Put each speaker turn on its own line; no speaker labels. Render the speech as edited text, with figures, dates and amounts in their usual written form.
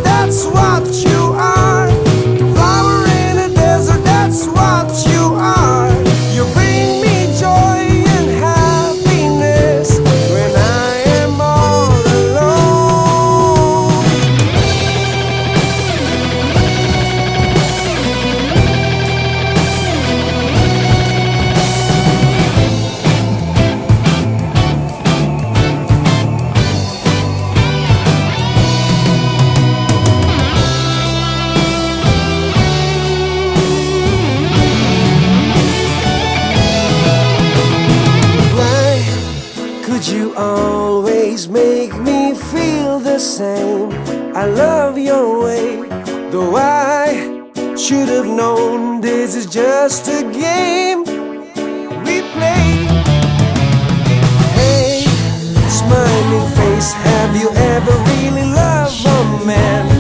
that's what you are. Flower in a desert, that's what you are. You bring me joy and happiness when I am all alone. Could you always make me feel the same? I love your way, though I should have known this is just a game we play. Hey, smiling face, have you ever really loved a man?